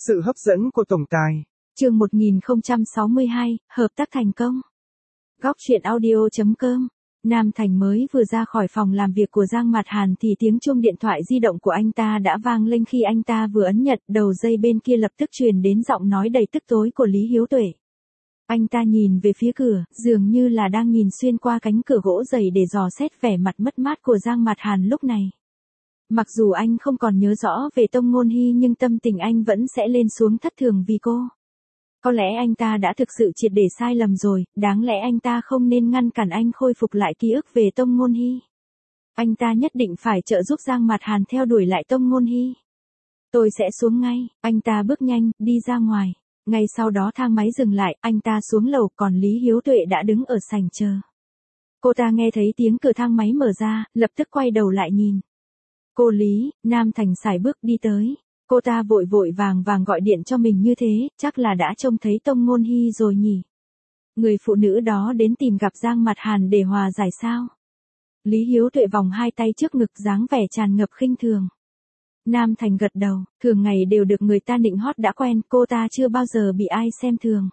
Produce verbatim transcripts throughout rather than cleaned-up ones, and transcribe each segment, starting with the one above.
Sự hấp dẫn của tổng tài. Chương một nghìn không trăm sáu mươi hai, hợp tác thành công. Góc truyện audio chấm com. Nam Thành mới vừa ra khỏi phòng làm việc của Giang Mạt Hàn thì tiếng chuông điện thoại di động của anh ta đã vang lên. Khi anh ta vừa ấn nhận, đầu dây bên kia lập tức truyền đến giọng nói đầy tức tối của Lý Hiếu Tuệ. Anh ta nhìn về phía cửa, dường như là đang nhìn xuyên qua cánh cửa gỗ dày để dò xét vẻ mặt mất mát của Giang Mạt Hàn lúc này. Mặc dù anh không còn nhớ rõ về Tông Ngôn Hy nhưng tâm tình anh vẫn sẽ lên xuống thất thường vì cô. Có lẽ anh ta đã thực sự triệt để sai lầm rồi, đáng lẽ anh ta không nên ngăn cản anh khôi phục lại ký ức về Tông Ngôn Hy. Anh ta nhất định phải trợ giúp Giang Mạt Hàn theo đuổi lại Tông Ngôn Hy. Tôi sẽ xuống ngay, anh ta bước nhanh, đi ra ngoài. Ngay sau đó thang máy dừng lại, anh ta xuống lầu, còn Lý Hiếu Tuệ đã đứng ở sảnh chờ. Cô ta nghe thấy tiếng cửa thang máy mở ra, lập tức quay đầu lại nhìn. Cô Lý, Nam Thành sải bước đi tới. Cô ta vội vội vàng vàng gọi điện cho mình như thế, chắc là đã trông thấy Tông Ngôn Hy rồi nhỉ. Người phụ nữ đó đến tìm gặp Giang Mạt Hàn để hòa giải sao? Lý Hiếu Tuệ vòng hai tay trước ngực, dáng vẻ tràn ngập khinh thường. Nam Thành gật đầu, thường ngày đều được người ta nịnh hót đã quen, cô ta chưa bao giờ bị ai xem thường.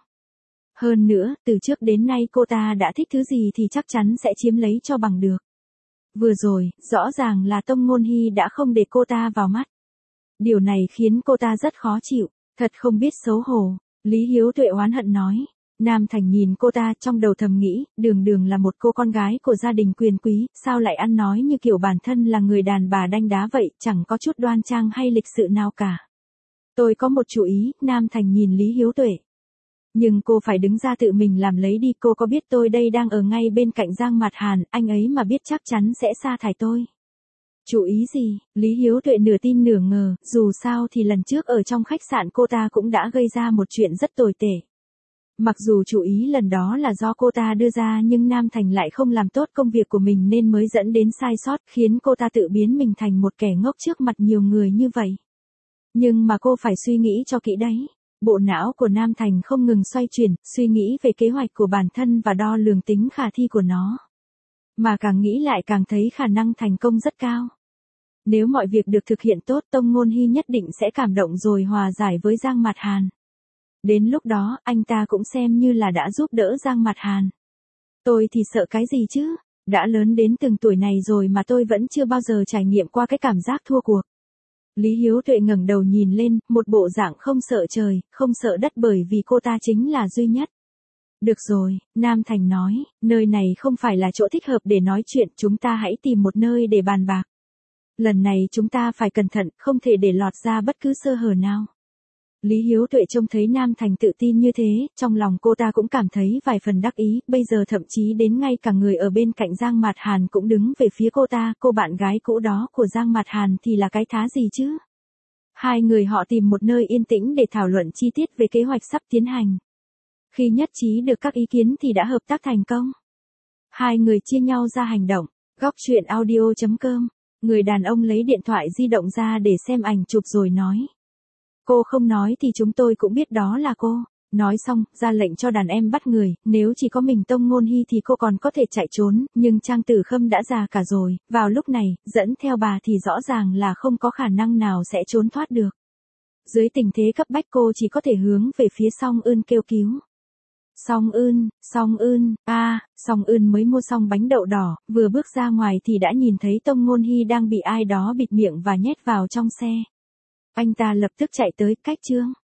Hơn nữa, từ trước đến nay cô ta đã thích thứ gì thì chắc chắn sẽ chiếm lấy cho bằng được. Vừa rồi, rõ ràng là Tông Ngôn Hy đã không để cô ta vào mắt. Điều này khiến cô ta rất khó chịu, thật không biết xấu hổ. Lý Hiếu Tuệ oán hận nói. Nam Thành nhìn cô ta, trong đầu thầm nghĩ, đường đường là một cô con gái của gia đình quyền quý, sao lại ăn nói như kiểu bản thân là người đàn bà đanh đá vậy, chẳng có chút đoan trang hay lịch sự nào cả. Tôi có một chủ ý, Nam Thành nhìn Lý Hiếu Tuệ. Nhưng cô phải đứng ra tự mình làm lấy đi, cô có biết tôi đây đang ở ngay bên cạnh Giang Mạt Hàn, anh ấy mà biết chắc chắn sẽ sa thải tôi. Chủ ý gì? Lý Hiếu Tuệ nửa tin nửa ngờ, dù sao thì lần trước ở trong khách sạn cô ta cũng đã gây ra một chuyện rất tồi tệ. Mặc dù chủ ý lần đó là do cô ta đưa ra nhưng Nam Thành lại không làm tốt công việc của mình nên mới dẫn đến sai sót, khiến cô ta tự biến mình thành một kẻ ngốc trước mặt nhiều người như vậy. Nhưng mà cô phải suy nghĩ cho kỹ đấy. Bộ não của Nam Thành không ngừng xoay chuyển, suy nghĩ về kế hoạch của bản thân và đo lường tính khả thi của nó. Mà càng nghĩ lại càng thấy khả năng thành công rất cao. Nếu mọi việc được thực hiện tốt, Tông Ngôn Hy nhất định sẽ cảm động rồi hòa giải với Giang Mạt Hàn. Đến lúc đó, anh ta cũng xem như là đã giúp đỡ Giang Mạt Hàn. Tôi thì sợ cái gì chứ? Đã lớn đến từng tuổi này rồi mà tôi vẫn chưa bao giờ trải nghiệm qua cái cảm giác thua cuộc. Lý Hiếu Tuệ ngẩng đầu nhìn lên, một bộ dạng không sợ trời, không sợ đất bởi vì cô ta chính là duy nhất. Được rồi, Nam Thành nói, nơi này không phải là chỗ thích hợp để nói chuyện, chúng ta hãy tìm một nơi để bàn bạc. Lần này chúng ta phải cẩn thận, không thể để lọt ra bất cứ sơ hở nào. Lý Hiếu Tuệ trông thấy Nam Thành tự tin như thế, trong lòng cô ta cũng cảm thấy vài phần đắc ý, bây giờ thậm chí đến ngay cả người ở bên cạnh Giang Mạt Hàn cũng đứng về phía cô ta, cô bạn gái cũ đó của Giang Mạt Hàn thì là cái thá gì chứ? Hai người họ tìm một nơi yên tĩnh để thảo luận chi tiết về kế hoạch sắp tiến hành. Khi nhất trí được các ý kiến thì đã hợp tác thành công. Hai người chia nhau ra hành động. Góc truyện audio chấm com. Người đàn ông lấy điện thoại di động ra để xem ảnh chụp rồi nói. Cô không nói thì chúng tôi cũng biết đó là cô. Nói xong, ra lệnh cho đàn em bắt người, nếu chỉ có mình Tông Ngôn Hy thì cô còn có thể chạy trốn, nhưng Trang Tử Khâm đã già cả rồi, vào lúc này, dẫn theo bà thì rõ ràng là không có khả năng nào sẽ trốn thoát được. Dưới tình thế cấp bách cô chỉ có thể hướng về phía Song Ưn kêu cứu. Song Ưn, Song Ưn, a, à, Song Ưn mới mua xong bánh đậu đỏ, vừa bước ra ngoài thì đã nhìn thấy Tông Ngôn Hy đang bị ai đó bịt miệng và nhét vào trong xe. Anh ta lập tức chạy tới, cách Trương.